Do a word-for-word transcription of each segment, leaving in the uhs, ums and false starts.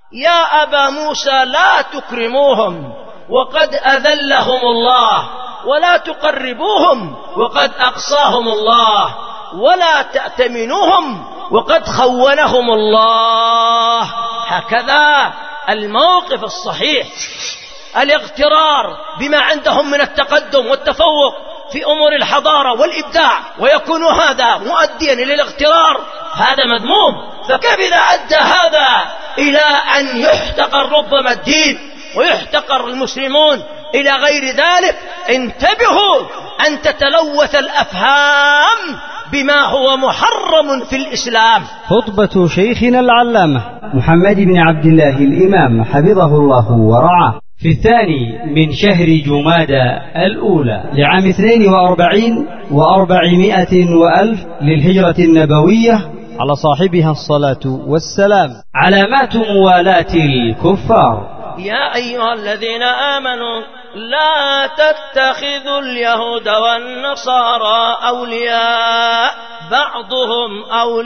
يا أبا موسى لا تكرموهم وقد أذلهم الله، ولا تقربوهم وقد أقصاهم الله، ولا تأتمنوهم وقد خونهم الله. هكذا الموقف الصحيح. الاغترار بما عندهم من التقدم والتفوق في أمور الحضارة والإبداع ويكون هذا مؤديا إلى الاغترار، هذا مذموم. فكيف إذا أدى هذا إلى أن يحتقر ربما الدين ويحتقر المسلمون إلى غير ذلك؟ انتبهوا أن تتلوث الأفهام بما هو محرم في الإسلام. خطبة شيخنا العلامة محمد بن عبد الله الإمام حفظه الله ورعاه في الثاني من شهر جمادى الأولى لعام اثنين وأربعين وأربعمائة وألف للهجرة النبوية، على صاحبها الصلاة والسلام. علامات موالاة الكفار. يا أيها الذين آمنوا لا تتخذوا اليهود والنصارى أولياء بعضهم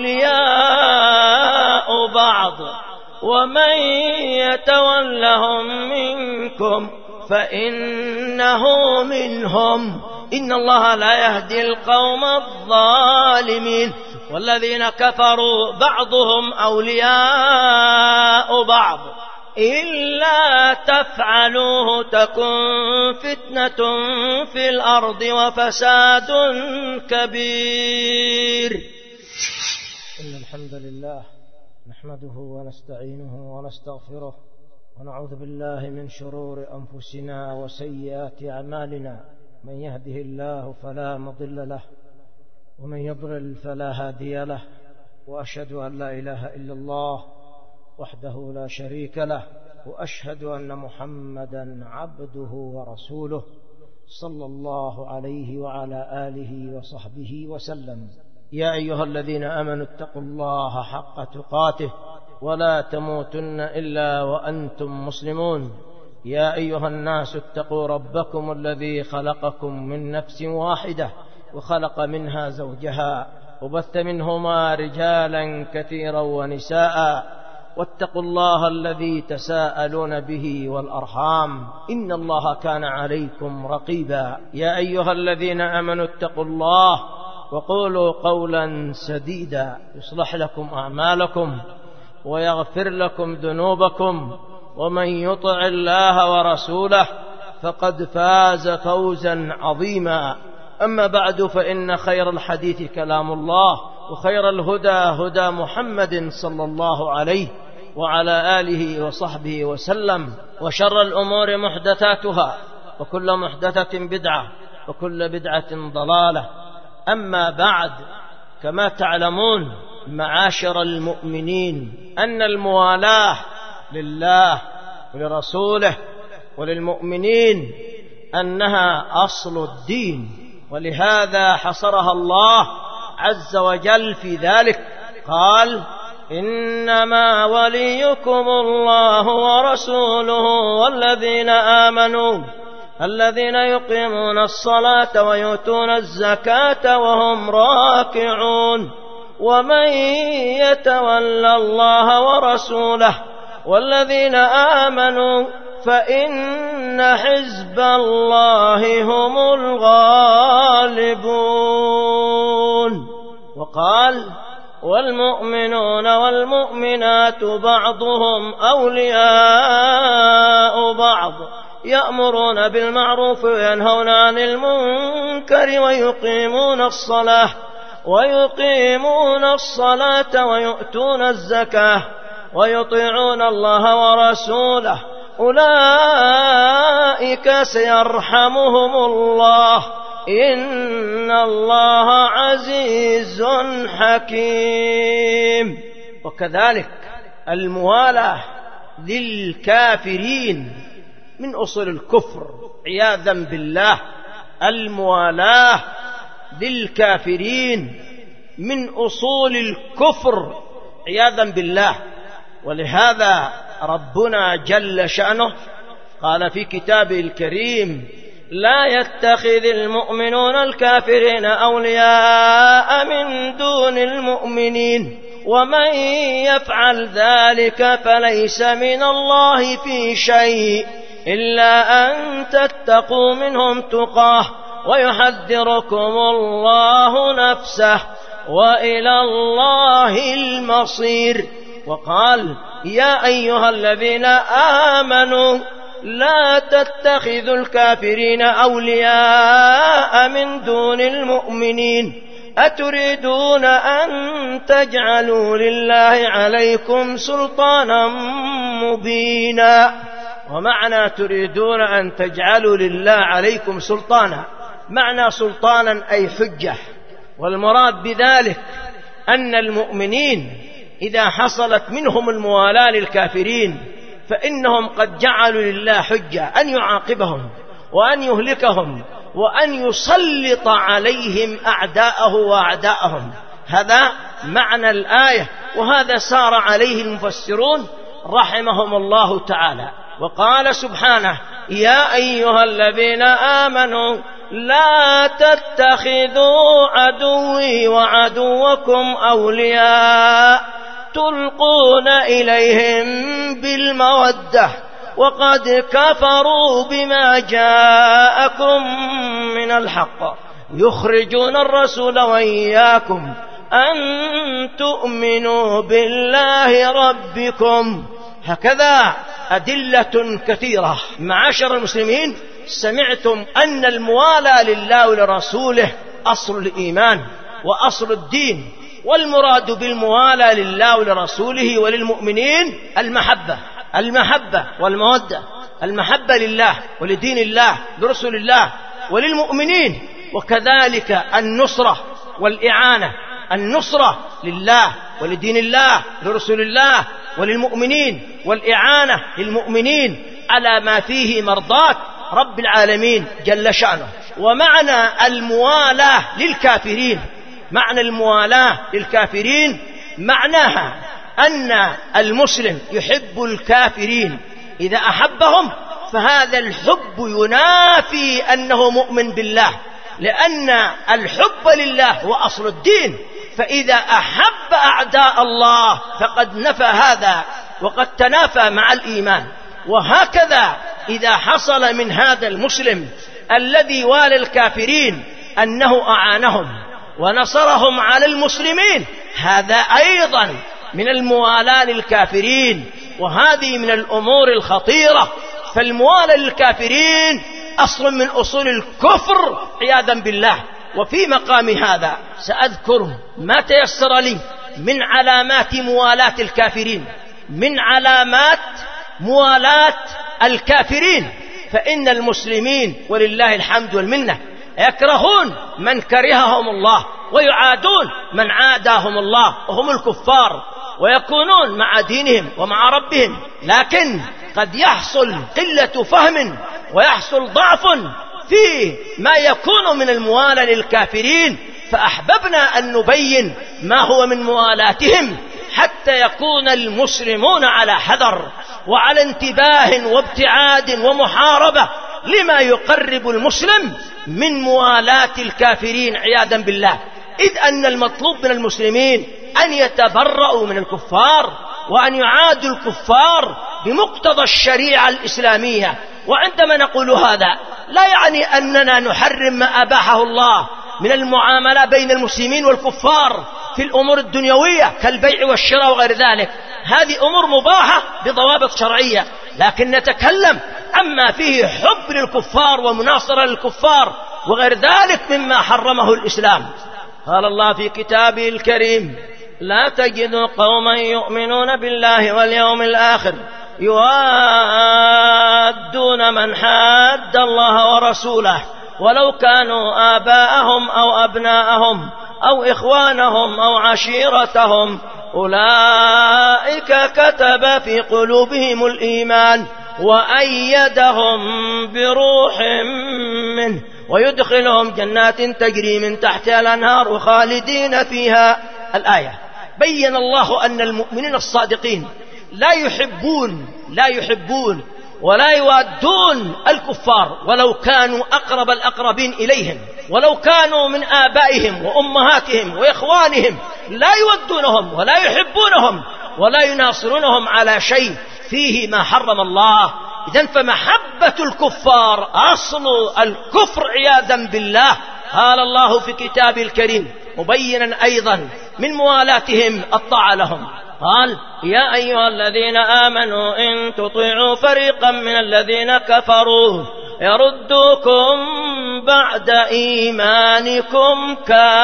أولياء بعض ومن يتولهم منكم فإنه منهم إن الله لا يهدي القوم الظالمين. والذين كفروا بعضهم أولياء بعض إلا تفعلوه تكن فتنة في الأرض وفساد كبير. إن الحمد لله نحمده ونستعينه ونستغفره ونعوذ بالله من شرور أنفسنا وسيئات أعمالنا، من يهده الله فلا مضل له ومن يضلل فلا هادي له، وأشهد أن لا إله إلا الله وحده لا شريك له، وأشهد أن محمدا عبده ورسوله صلى الله عليه وعلى آله وصحبه وسلم. يا أيها الذين آمنوا اتقوا الله حق تقاته ولا تموتن إلا وأنتم مسلمون. يا أيها الناس اتقوا ربكم الذي خلقكم من نفس واحدة وخلق منها زوجها وبث منهما رجالا كثيرا ونساء، واتقوا الله الذي تساءلون به والأرحام إن الله كان عليكم رقيبا. يا أيها الذين آمنوا اتقوا الله وقولوا قولا سديدا يصلح لكم أعمالكم ويغفر لكم ذنوبكم، ومن يطع الله ورسوله فقد فاز فوزا عظيما. أما بعد، فإن خير الحديث كلام الله، وخير الهدى هدى محمد صلى الله عليه وعلى آله وصحبه وسلم، وشر الأمور محدثاتها وكل محدثة بدعة وكل بدعة ضلالة. أما بعد، كما تعلمون معاشر المؤمنين أن الموالاة لله ولرسوله وللمؤمنين أنها أصل الدين، ولهذا حصرها الله عز وجل في ذلك. قال: إنما وليكم الله ورسوله والذين آمنوا الذين يقيمون الصلاة ويؤتون الزكاة وهم راكعون، ومن يتولى الله ورسوله والذين آمنوا فإن حزب الله هم الغالبون. وقال: والمؤمنون والمؤمنات بعضهم أولياء بعض يأمرون بالمعروف وينهون عن المنكر ويقيمون الصلاة ويقيمون الصلاة ويؤتون الزكاة ويطيعون الله ورسوله أولئك سيرحمهم الله إن الله عزيز حكيم. وكذلك الموالاة للكافرين من أصول الكفر عياذا بالله. الموالاة للكافرين من أصول الكفر عياذا بالله. ولهذا ربنا جل شأنه قال في كتابه الكريم: لا يتخذ المؤمنون الكافرين أولياء من دون المؤمنين ومن يفعل ذلك فليس من الله في شيء إلا أن تتقوا منهم تقاه ويحذركم الله نفسه وإلى الله المصير. وقال يا أيها الذين آمنوا لا تتخذوا الكافرين أولياء من دون المؤمنين أتريدون أن تجعلوا لله عليكم سلطانا مبينا. ومعنى تريدون أن تجعلوا لله عليكم سلطانا، معنى سلطانا أي حجة، والمراد بذلك أن المؤمنين إذا حصلت منهم الموالاة للكافرين فإنهم قد جعلوا لله حجة أن يعاقبهم وأن يهلكهم وأن يسلط عليهم أعداءه وأعداءهم. هذا معنى الآية، وهذا سار عليه المفسرون رحمهم الله تعالى. وقال سبحانه يا أيها الذين آمنوا لا تتخذوا عدوي وعدوكم أولياء تلقون إليهم بالمودة وقد كفروا بما جاءكم من الحق يخرجون الرسول وإياكم أن تؤمنوا بالله ربكم. هكذا أدلة كثيرة. معاشر المسلمين، سمعتم أن الموالاة لله ولرسوله أصل الإيمان وأصل الدين، والمراد بالموالاة لله ولرسوله وللمؤمنين المحبة المحبة والمودة، المحبة لله ولدين الله لرسول الله وللمؤمنين، وكذلك النصرة والإعانة، النصرة لله ولدين الله لرسول الله وللمؤمنين، والإعانة للمؤمنين على ما فيه مرضاة رب العالمين جل شأنه. ومعنى الموالاة للكافرين، معنى الموالاة للكافرين معناها أن المسلم يحب الكافرين، إذا أحبهم فهذا الحب ينافي أنه مؤمن بالله، لأن الحب لله هو أصل الدين، فإذا أحب أعداء الله فقد نفى هذا وقد تنافى مع الإيمان. وهكذا إذا حصل من هذا المسلم الذي والى الكافرين أنه أعانهم ونصرهم على المسلمين، هذا أيضا من الموالاة للكافرين، وهذه من الأمور الخطيرة. فالموالاة للكافرين أصل من أصول الكفر عياذا بالله. وفي مقام هذا سأذكر ما تيسر لي من علامات موالاة الكافرين، من علامات موالاة الكافرين. فإن المسلمين ولله الحمد والمنة يكرهون من كرههم الله ويعادون من عاداهم الله وهم الكفار، ويكونون مع دينهم ومع ربهم، لكن قد يحصل قلة فهم ويحصل ضعف في ما يكون من الموالاة للكافرين، فأحببنا أن نبين ما هو من موالاتهم حتى يكون المسلمون على حذر وعلى انتباه وابتعاد ومحاربة لما يقرب المسلم من موالاة الكافرين عياذا بالله. إذ أن المطلوب من المسلمين أن يتبرؤوا من الكفار وأن يعادوا الكفار بمقتضى الشريعة الإسلامية. وعندما نقول هذا لا يعني أننا نحرم ما أباحه الله من المعاملة بين المسلمين والكفار في الأمور الدنيوية كالبيع والشراء وغير ذلك، هذه أمور مباحة بضوابط شرعية، لكن نتكلم عما فيه حب للكفار ومناصرة للكفار وغير ذلك مما حرمه الإسلام. قال الله في كتابه الكريم لا تجد قوما يؤمنون بالله واليوم الآخر يوادون من حاد الله ورسوله ولو كانوا آباءهم أو أبناءهم أو إخوانهم أو عشيرتهم أولئك كتب في قلوبهم الإيمان وأيدهم بروح منه ويدخلهم جنات تجري من تحتها الأنهار خالدين فيها. الآية بين الله أن المؤمنين الصادقين لا يحبون لا يحبون ولا يوادون الكفار ولو كانوا أقرب الأقربين إليهم، ولو كانوا من آبائهم وأمهاتهم وإخوانهم لا يودونهم ولا يحبونهم ولا يناصرونهم على شيء فيه ما حرم الله. إذن فمحبة الكفار أصل الكفر عياذا بالله. قال الله في كتابه الكريم مبينا أيضا من موالاتهم الطاعة لهم، قال يا أيها الذين آمنوا إن تطيعوا فريقا من الذين كفروا يردوكم بعد إيمانكم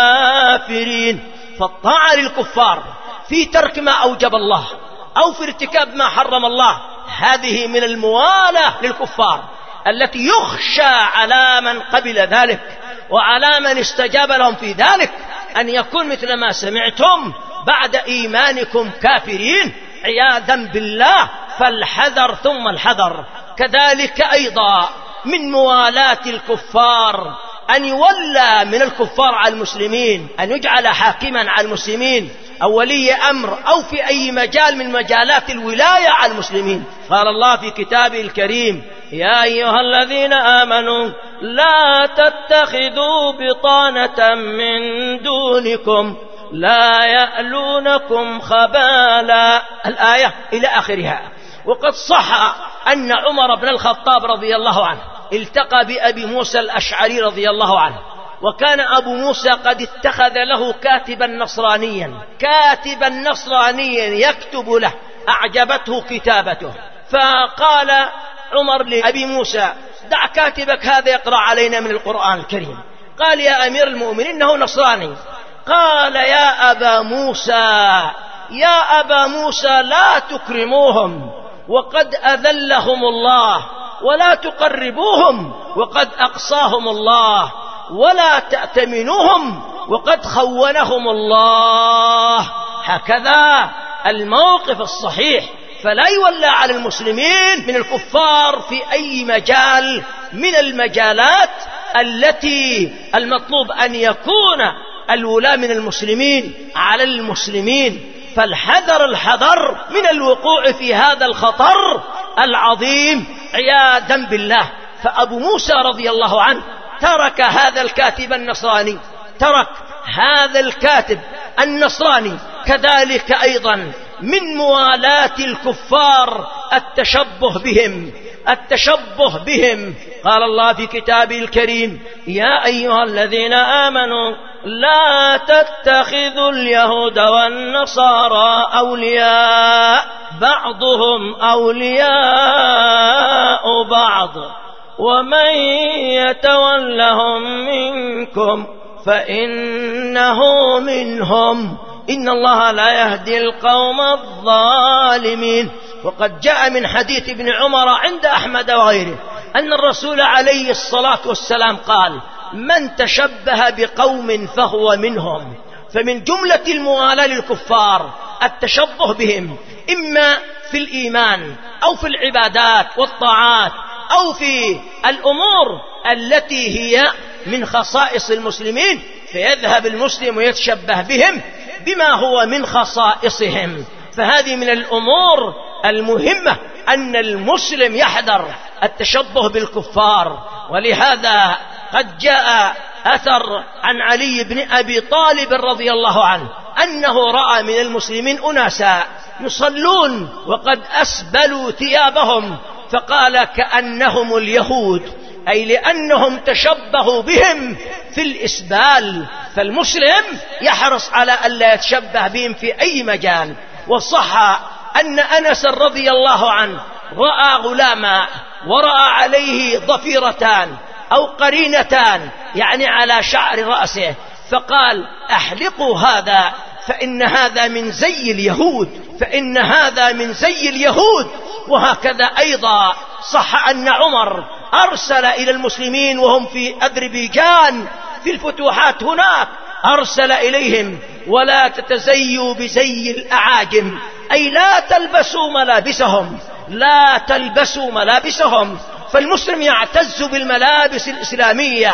كافرين. فالطاعة للكفار في ترك ما أوجب الله أو في ارتكاب ما حرم الله هذه من الموالاة للكفار التي يخشى على من قبل ذلك وعلى من استجاب لهم في ذلك أن يكون مثل ما سمعتم بعد إيمانكم كافرين عياذا بالله. فالحذر ثم الحذر. كذلك أيضا من موالاة الكفار أن يولى من الكفار على المسلمين، أن يجعل حاكما على المسلمين أو ولي أمر أو في أي مجال من مجالات الولاية على المسلمين. قال الله في كتابه الكريم يا أيها الذين آمنوا لا تتخذوا بطانة من دونكم لا يألونكم خبالا، الآية إلى آخرها. وقد صح أن عمر بن الخطاب رضي الله عنه التقى بأبي موسى الأشعري رضي الله عنه، وكان أبو موسى قد اتخذ له كاتبا نصرانيا كاتبا نصرانيا يكتب له، أعجبته كتابته، فقال عمر لأبي موسى دع كاتبك هذا يقرأ علينا من القرآن الكريم. قال يا أمير المؤمنين إنه نصراني. قال يا أبا موسى يا أبا موسى لا تكرموهم وقد أذلهم الله، ولا تقربوهم وقد أقصاهم الله، ولا تأتمنوهم وقد خونهم الله. هكذا الموقف الصحيح. فلا يولى على المسلمين من الكفار في أي مجال من المجالات التي المطلوب أن يكون الولاة من المسلمين على المسلمين. فالحذر الحذر من الوقوع في هذا الخطر العظيم عياذا بالله. فأبو موسى رضي الله عنه ترك هذا الكاتب النصراني، ترك هذا الكاتب النصراني. كذلك أيضا من موالاة الكفار التشبه بهم التشبه بهم. قال الله في كتابه الكريم يا أيها الذين آمنوا لا تتخذوا اليهود والنصارى أولياء بعضهم أولياء بعض ومن يتولهم منكم فإنه منهم إن الله لا يهدي القوم الظالمين. وقد جاء من حديث ابن عمر عند أحمد وغيره أن الرسول عليه الصلاة والسلام قال من تشبه بقوم فهو منهم. فمن جملة الموالاة للكفار التشبه بهم، إما في الإيمان أو في العبادات والطاعات أو في الأمور التي هي من خصائص المسلمين، فيذهب المسلم ويتشبه بهم بما هو من خصائصهم. فهذه من الأمور المهمة أن المسلم يحذر التشبه بالكفار. ولهذا قد جاء أثر عن علي بن أبي طالب رضي الله عنه أنه رأى من المسلمين أناسا يصلون وقد أسبلوا ثيابهم، فقال كأنهم اليهود، أي لأنهم تشبهوا بهم في الإسبال. فالمسلم يحرص على ألا يتشبه بهم في أي مجال. وصح أن أنس رضي الله عنه رأى غلاما ورأى عليه ضفيرتان أو قرينتان يعني على شعر رأسه، فقال أحلقوا هذا فإن هذا من زي اليهود فإن هذا من زي اليهود. وهكذا أيضا صح أن عمر أرسل إلى المسلمين وهم في أذربيجان في الفتوحات هناك، أرسل إليهم ولا تتزيوا بزي الأعاجم، أي لا تلبسوا ملابسهم لا تلبسوا ملابسهم. فالمسلم يعتز بالملابس الإسلامية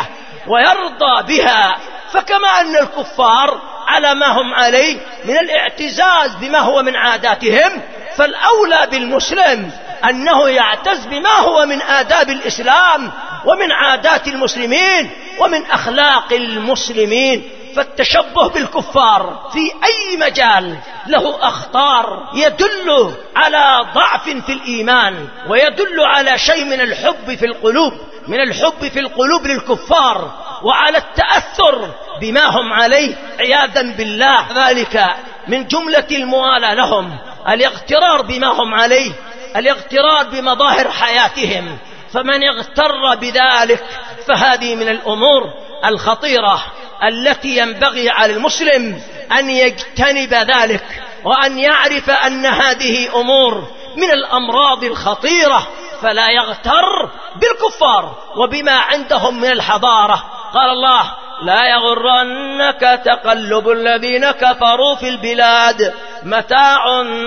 ويرضى بها، فكما أن الكفار على ما هم عليه من الاعتزاز بما هو من عاداتهم، فالأولى بالمسلم أنه يعتز بما هو من آداب الإسلام ومن عادات المسلمين ومن أخلاق المسلمين. فالتشبه بالكفار في أي مجال له أخطار يدل على ضعف في الإيمان، ويدل على شيء من الحب في القلوب من الحب في القلوب للكفار، وعلى التأثر بما هم عليه عياذا بالله. ذلك من جملة الموالاة لهم الاغترار بما هم عليه، الاغترار بمظاهر حياتهم، فمن اغتر بذلك فهذه من الأمور الخطيرة التي ينبغي على المسلم أن يجتنب ذلك، وأن يعرف أن هذه أمور من الأمراض الخطيرة، فلا يغتر بالكفار وبما عندهم من الحضارة. قال الله: لا يغرنك تقلب الذين كفروا في البلاد متاع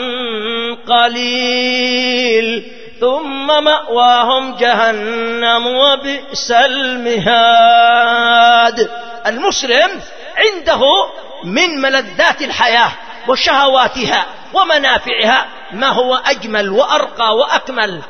قليل ثم مأواهم جهنم وبئس المهاد. المسلم عنده من ملذات الحياة وشهواتها ومنافعها ما هو أجمل وأرقى وأكمل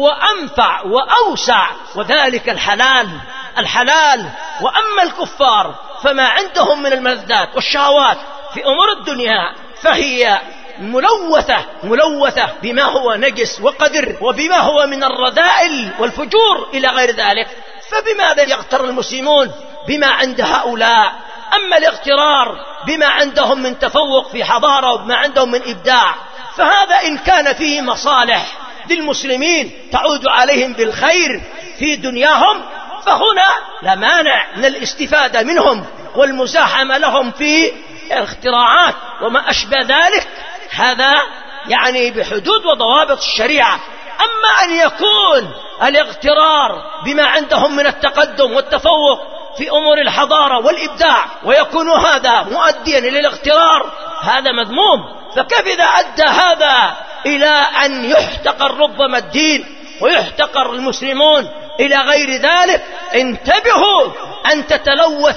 وأنفع وأوسع، وذلك الحلال الحلال. وأما الكفار فما عندهم من الملذات والشهوات في أمور الدنيا فهي ملوثة ملوثة بما هو نجس وقذر، وبما هو من الرذائل والفجور إلى غير ذلك. فبماذا يغتر المسلمون بما عند هؤلاء؟ أما الاغترار بما عندهم من تفوق في حضارة وبما عندهم من إبداع، فهذا إن كان فيه مصالح للمسلمين تعود عليهم بالخير في دنياهم، فهنا لا مانع من الاستفادة منهم والمزاحمة لهم في الاختراعات وما أشبه ذلك، هذا يعني بحدود وضوابط الشريعة. أما أن يكون الاغترار بما عندهم من التقدم والتفوق في أمور الحضارة والإبداع ويكون هذا مؤديا إلى الاغترار، هذا مذموم. فكيف إذا أدى هذا إلى أن يحتقر ربما الدين ويحتقر المسلمون إلى غير ذلك؟ انتبهوا أن تتلوث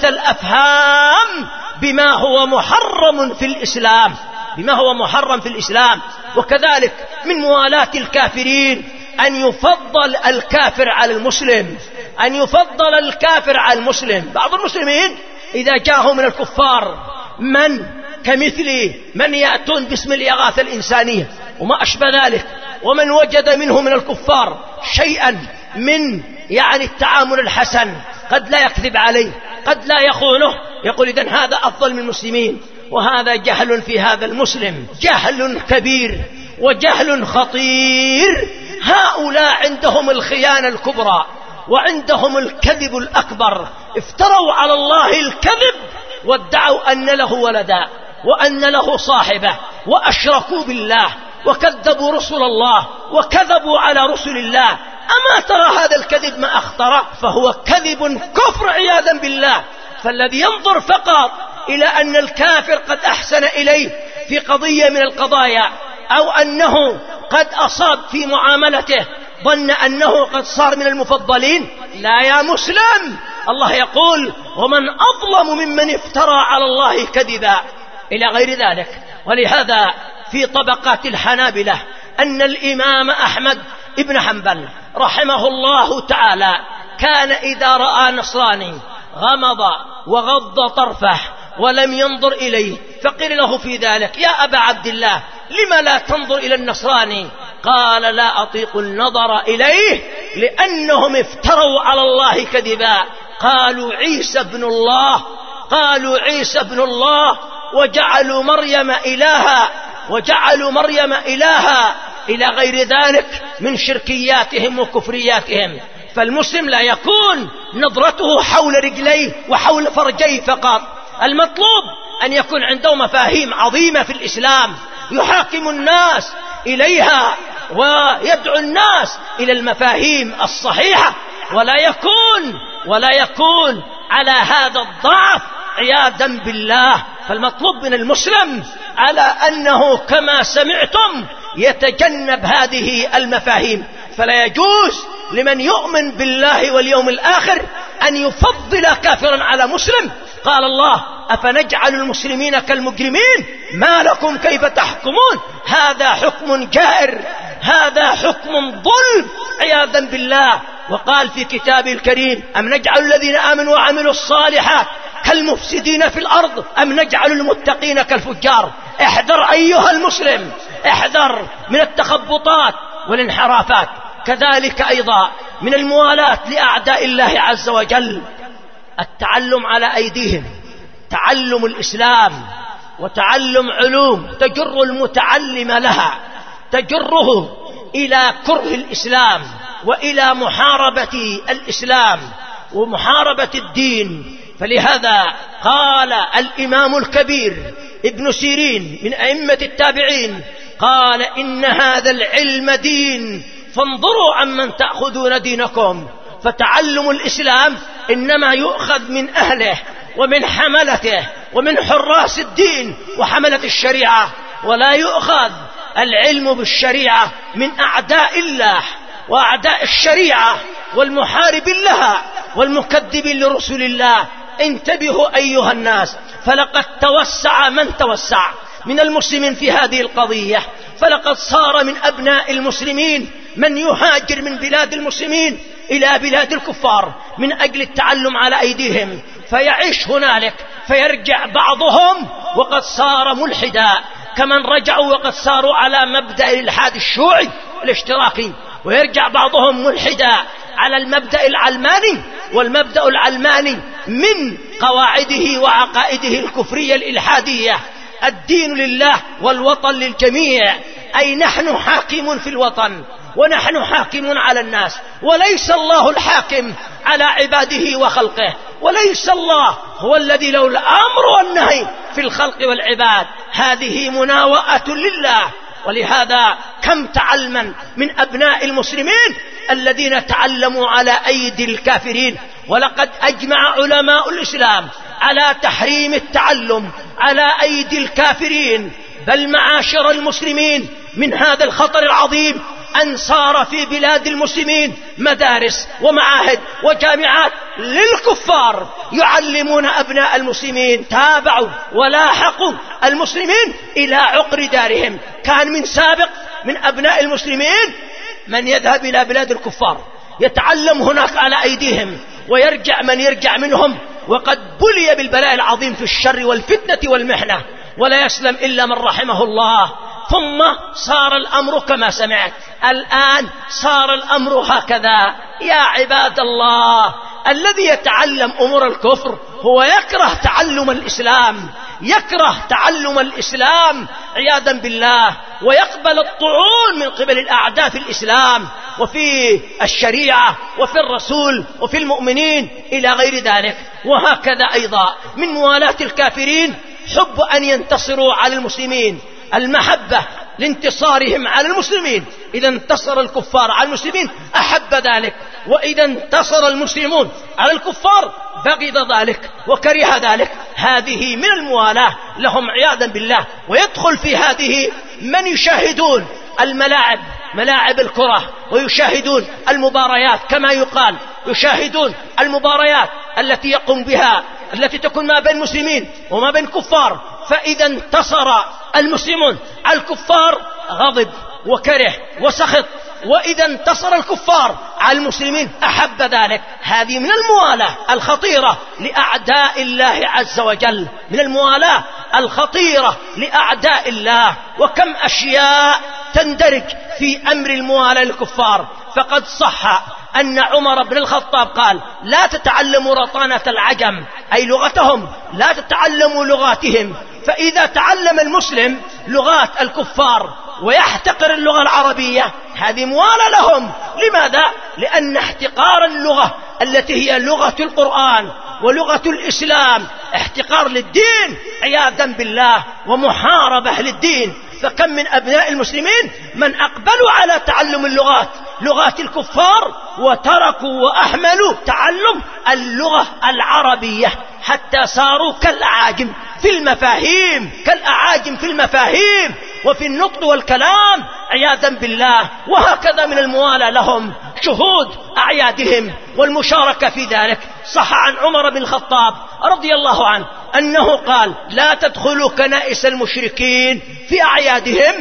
الأفهام بما هو محرم في الإسلام بما هو محرم في الإسلام. وكذلك من موالاة الكافرين أن يفضل الكافر على المسلم أن يفضل الكافر على المسلم. بعض المسلمين إذا جاءهم من الكفار من كمثل من يأتون باسم الإغاثة الإنسانية وما أشبه ذلك، ومن وجد منه من الكفار شيئا من يعني التعامل الحسن، قد لا يكذب عليه قد لا يخونه، يقول إذن هذا أفضل من المسلمين. وهذا جهل في هذا المسلم، جهل كبير وجهل خطير. هؤلاء عندهم الخيانة الكبرى وعندهم الكذب الأكبر، افتروا على الله الكذب وادعوا أن له ولدا وأن له صاحبة، وأشركوا بالله وكذبوا رسل الله وكذبوا على رسل الله. أما ترى هذا الكذب ما أخطره؟ فهو كذب كفر عياذا بالله. فالذي ينظر فقط إلى أن الكافر قد أحسن إليه في قضية من القضايا، أو أنه قد أصاب في معاملته، ظن أنه قد صار من المفضلين. لا يا مسلم، الله يقول: ومن أظلم ممن افترى على الله كذبا، إلى غير ذلك. ولهذا في طبقات الحنابلة أن الإمام أحمد ابن حنبل رحمه الله تعالى كان إذا رأى نصراني غمض وغض طرفه ولم ينظر إليه، فقيل له في ذلك: يا أبا عبد الله، لما لا تنظر إلى النصراني؟ قال: لا أطيق النظر إليه لأنهم افتروا على الله كذبا، قالوا عيسى ابن الله قالوا عيسى ابن الله وجعلوا مريم إلها وجعلوا مريم إلها إلى غير ذلك من شركياتهم وكفرياتهم. فالمسلم لا يكون نظرته حول رجليه وحول فرجيه فقط، المطلوب أن يكون عنده مفاهيم عظيمة في الإسلام يحاكم الناس إليها ويدعو الناس إلى المفاهيم الصحيحة، ولا يكون ولا يكون على هذا الضعف عياذا بالله. فالمطلوب من المسلم على أنه كما سمعتم يتجنب هذه المفاهيم. فلا يجوز لمن يؤمن بالله واليوم الآخر أن يفضل كافرا على مسلم. قال الله: أفنجعل المسلمين كالمجرمين ما لكم كيف تحكمون. هذا حكم جائر، هذا حكم ظلم عياذا بالله. وقال في كتابه الكريم: أم نجعل الذين آمنوا وعملوا الصالحات كالمفسدين في الأرض أم نجعل المتقين كالفجار. احذر أيها المسلم، احذر من التخبطات والانحرافات. كذلك أيضا من الموالاة لأعداء الله عز وجل التعلم على أيديهم، تعلم الإسلام وتعلم علوم تجر المتعلم لها، تجره إلى كره الإسلام وإلى محاربة الإسلام ومحاربة الدين. فلهذا قال الإمام الكبير ابن سيرين من أئمة التابعين، قال إن هذا العلم دين فانظروا عمن تأخذون دينكم. فتعلم الإسلام إنما يؤخذ من أهله ومن حملته ومن حراس الدين وحملة الشريعة، ولا يؤخذ العلم بالشريعة من أعداء الله وأعداء الشريعة والمحارب لها والمكذبين لرسل الله. انتبهوا أيها الناس، فلقد توسع من توسع من المسلمين في هذه القضية، فلقد صار من أبناء المسلمين من يهاجر من بلاد المسلمين إلى بلاد الكفار من أجل التعلم على أيديهم، فيعيش هنالك فيرجع بعضهم وقد صار ملحدا، كمن رجعوا وقد صاروا على مبدأ الإلحاد الشيوعي الاشتراكي، ويرجع بعضهم ملحدا على المبدأ العلماني، والمبدأ العلماني من قواعده وعقائده الكفرية الإلحادية الدين لله والوطن للجميع، أي نحن حاكمون في الوطن ونحن حاكمون على الناس، وليس الله الحاكم على عباده وخلقه، وليس الله هو الذي له الأمر والنهي في الخلق والعباد. هذه مناوئة لله. ولهذا كم تعلما من أبناء المسلمين الذين تعلموا على أيدي الكافرين، ولقد أجمع علماء الإسلام على تحريم التعلم على أيدي الكافرين. بل معاشر المسلمين من هذا الخطر العظيم أن صار في بلاد المسلمين مدارس ومعاهد وجامعات للكفار يعلمون أبناء المسلمين. تابعوا ولاحقوا المسلمين إلى عقر دارهم. كان من سابق من أبناء المسلمين من يذهب إلى بلاد الكفار يتعلم هناك على أيديهم، ويرجع من يرجع منهم وقد بلي بالبلاء العظيم في الشر والفتنة والمحنة، ولا يسلم إلا من رحمه الله. ثم صار الأمر كما سمعت، الآن صار الأمر هكذا. يا عباد الله، الذي يتعلم أمور الكفر هو يكره تعلم الإسلام، يكره تعلم الإسلام عياذا بالله، ويقبل الطعون من قبل الأعداء في الإسلام وفي الشريعة وفي الرسول وفي المؤمنين إلى غير ذلك. وهكذا أيضا من موالاة الكافرين حب أن ينتصروا على المسلمين، المحبة لانتصارهم على المسلمين. إذا انتصر الكفار على المسلمين أحب ذلك، وإذا انتصر المسلمون على الكفار بغض ذلك وكره ذلك. هذه من الموالاة لهم عياذا بالله. ويدخل في هذه من يشاهدون الملاعب، ملاعب الكرة، ويشاهدون المباريات كما يقال، يشاهدون المباريات التي يقوم بها التي تكون ما بين المسلمين وما بين الكفار. فإذا انتصر المسلمون على الكفار غضب وكره وسخط، وإذا انتصر الكفار على المسلمين أحب ذلك. هذه من الموالاة الخطيرة لأعداء الله عز وجل، من الموالاة الخطيرة لأعداء الله. وكم أشياء تندرج في أمر الموالاة للكفار. فقد صح أن عمر بن الخطاب قال: لا تتعلموا رطانة العجم، أي لغتهم، لا تتعلموا لغاتهم. فإذا تعلم المسلم لغات الكفار ويحتقر اللغة العربية هذه موالة لهم. لماذا؟ لأن احتقار اللغة التي هي لغة القرآن ولغة الإسلام احتقار للدين عياذا بالله ومحاربة للدين. فكم من أبناء المسلمين من أقبلوا على تعلم اللغات، لغات الكفار، وتركوا وأهملوا تعلم اللغة العربية حتى صاروا كالأعاجم في المفاهيم، كالأعاجم في المفاهيم وفي النطق والكلام عياذا بالله. وهكذا من الموالاة لهم شهود أعيادهم والمشاركة في ذلك. صح عن عمر بن الخطاب رضي الله عنه أنه قال: لا تدخلوا كنائس المشركين في أعيادهم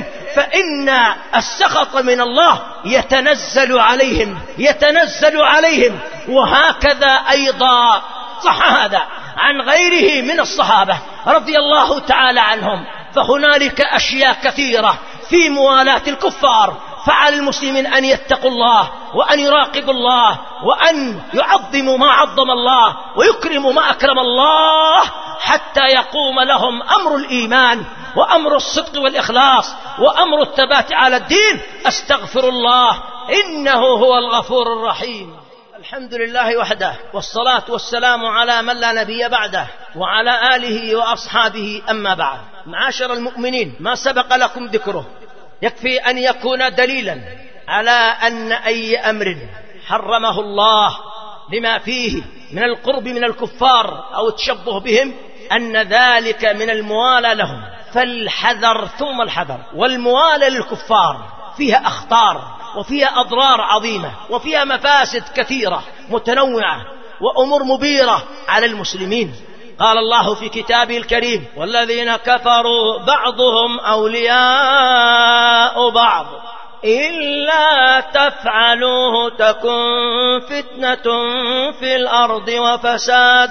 فإن السخط من الله يتنزل عليهم يتنزل عليهم. وهكذا أيضا صح هذا عن غيره من الصحابة رضي الله تعالى عنهم. فهنالك أشياء كثيرة في موالاة الكفار، فعلى المسلمين أن يتقوا الله وأن يراقبوا الله وأن يعظموا ما عظم الله ويكرموا ما أكرم الله، حتى يقوم لهم أمر الإيمان وأمر الصدق والإخلاص وأمر الثبات على الدين. أستغفر الله إنه هو الغفور الرحيم. الحمد لله وحده، والصلاة والسلام على من لا نبي بعده وعلى آله وأصحابه. أما بعد، معاشر المؤمنين، ما سبق لكم ذكره يكفي أن يكون دليلا على أن أي أمر حرمه الله لما فيه من القرب من الكفار أو التشبه بهم أن ذلك من الموالى لهم. فالحذر ثم الحذر. والموالى للكفار فيها أخطار وفيها أضرار عظيمة وفيها مفاسد كثيرة متنوعة وأمور مبيرة على المسلمين. قال الله في كتابه الكريم: والذين كفروا بعضهم أولياء بعض إلا تفعلوه تكن فتنة في الأرض وفساد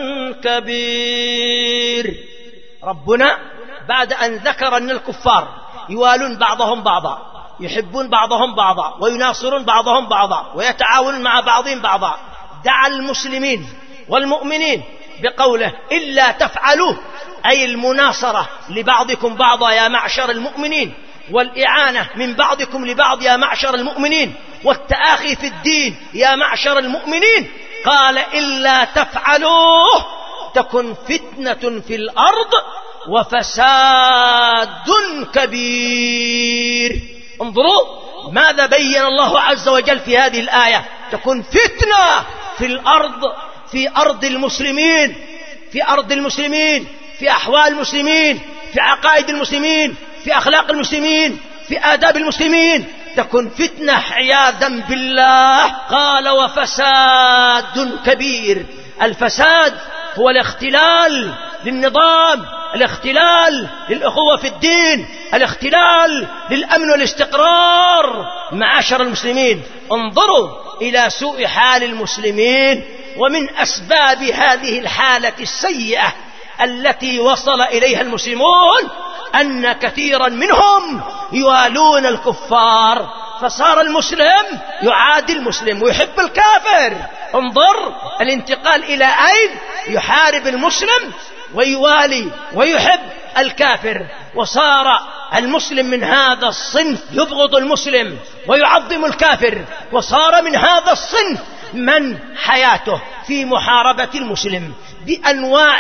كبير. ربنا بعد أن ذكر أن الكفار يوالون بعضهم بعضا، يحبون بعضهم بعضا ويناصرون بعضهم بعضا ويتعاونون مع بعضهم بعضا، دعا المسلمين والمؤمنين بقوله: إلا تفعلوه، أي المناصرة لبعضكم بعضا يا معشر المؤمنين، والإعانة من بعضكم لبعض يا معشر المؤمنين، والتآخي في الدين يا معشر المؤمنين. قال: إلا تفعلوه تكن فتنة في الأرض وفساد كبير. انظروا ماذا بين الله عز وجل في هذه الآية: تكن فتنة في الأرض، في أرض المسلمين، في أرض المسلمين، في أحوال المسلمين، في عقائد المسلمين، في أخلاق المسلمين، في آداب المسلمين. تكن فتنة عياذا بالله. قال: وفساد كبير. الفساد هو الاختلال للنظام، الاختلال للأخوة في الدين، الاختلال للأمن والاستقرار. معاشر المسلمين، انظروا إلى سوء حال المسلمين، ومن أسباب هذه الحالة السيئة التي وصل إليها المسلمون أن كثيرا منهم يوالون الكفار، فصار المسلم يعادي المسلم ويحب الكافر. انظر الانتقال إلى أين؟ يحارب المسلم ويوالي ويحب الكافر، وصار المسلم من هذا الصنف يبغض المسلم ويعظم الكافر، وصار من هذا الصنف من حياته في محاربة المسلم بأنواع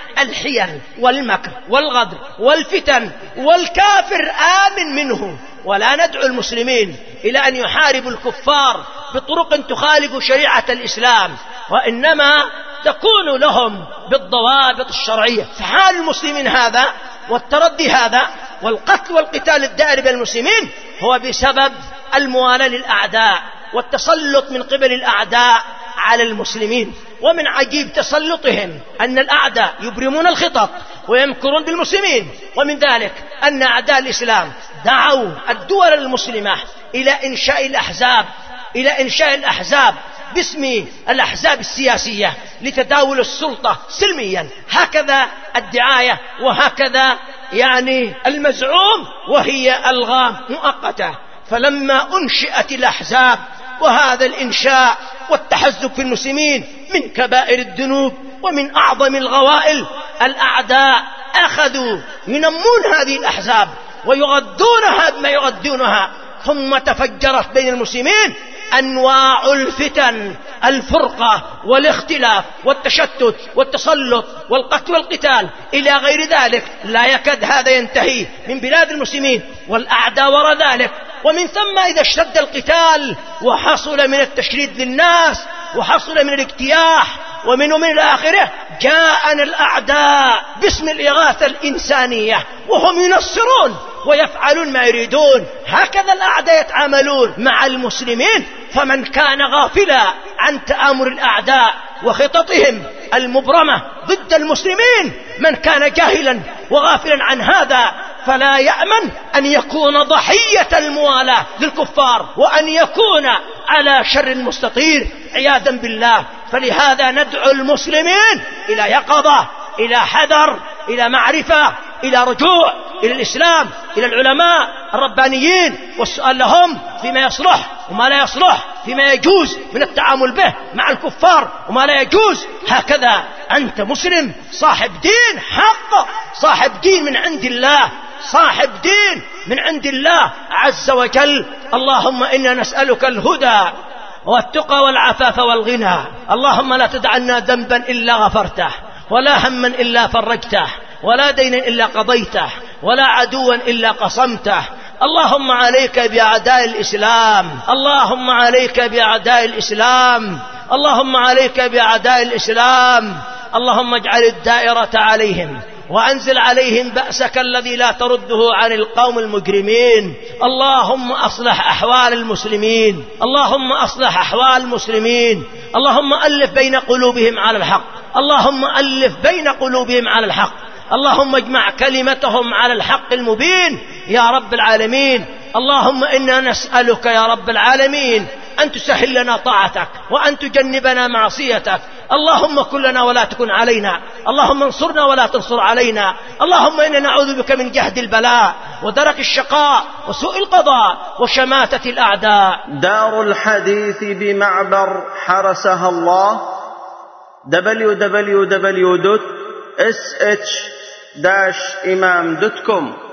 الحيل والمكر والغدر والفتن، والكافر آمن منه. ولا ندعو المسلمين إلى أن يحاربوا الكفار بطرق تخالف شريعة الإسلام، وإنما تكون لهم بالضوابط الشرعية. فحال المسلمين هذا والتردي هذا والقتل والقتال الدائر بين المسلمين هو بسبب الموالاة للأعداء والتسلط من قبل الأعداء على المسلمين. ومن عجيب تسلطهم أن الأعداء يبرمون الخطط ويمكرون بالمسلمين، ومن ذلك أن أعداء الإسلام دعوا الدول المسلمة إلى إنشاء الأحزاب إلى إنشاء الأحزاب باسم الأحزاب السياسية لتداول السلطة سلميا. هكذا الدعاية وهكذا يعني المزعوم، وهي ألغام مؤقتة. فلما أنشئت الأحزاب، وهذا الإنشاء والتحزب في المسلمين من كبائر الذنوب ومن أعظم الغوائل، الأعداء أخذوا ينمون هذه الأحزاب ويغذونها بما يغذونها، ثم تفجرت بين المسلمين أنواع الفتن، الفرقة والاختلاف والتشتت والتسلط والقتل والقتال إلى غير ذلك. لا يكاد هذا ينتهي من بلاد المسلمين، والأعداء وراء ذلك. ومن ثم إذا اشتد القتال وحصل من التشريد للناس وحصل من الاجتياح ومن ومن الآخرة، جاءنا الأعداء باسم الإغاثة الإنسانية وهم ينصرون ويفعلون ما يريدون. هكذا الأعداء يتعاملون مع المسلمين. فمن كان غافلا عن تآمر الأعداء وخططهم المبرمة ضد المسلمين، من كان جاهلا وغافلا عن هذا، فلا يأمن أن يكون ضحية الموالاة للكفار وأن يكون على شر مستطير عياذا بالله. فلهذا ندعو المسلمين إلى يقظة، إلى حذر، إلى معرفة، إلى رجوع إلى الإسلام، إلى العلماء الربانيين، والسؤال لهم فيما يصلح وما لا يصلح، فيما يجوز من التعامل به مع الكفار وما لا يجوز. هكذا أنت مسلم صاحب دين حق، صاحب دين من عند الله، صاحب دين من عند الله عز وجل. اللهم إنا نسألك الهدى والتقى والعفاف والغنى. اللهم لا تدع لنا ذنبا إلا غفرته، ولا هما إلا فرجته، ولا دينا إلا قضيته، ولا عدوا إلا قصمته. اللهم عليك بأعداء الإسلام، اللهم عليك بأعداء الإسلام، اللهم عليك بأعداء الإسلام. اللهم اجعل الدائرة عليهم وأنزل عليهم بأسك الذي لا ترده عن القوم المجرمين. اللهم أصلح أحوال المسلمين، اللهم أصلح أحوال المسلمين. اللهم ألف بين قلوبهم على الحق، اللهم ألف بين قلوبهم على الحق. اللهم اجمع كلمتهم على الحق المبين يا رب العالمين. اللهم إنا نسألك يا رب العالمين أن تسهل لنا طاعتك وأن تجنبنا معصيتك. اللهم كن لنا ولا تكن علينا، اللهم انصرنا ولا تنصر علينا. اللهم إنا نعوذ بك من جهد البلاء ودرك الشقاء وسوء القضاء وشماتة الأعداء. دار الحديث بمعبر حرسها الله دبليو دبليو دبليو دوت اس اتش داش إمام دوت كوم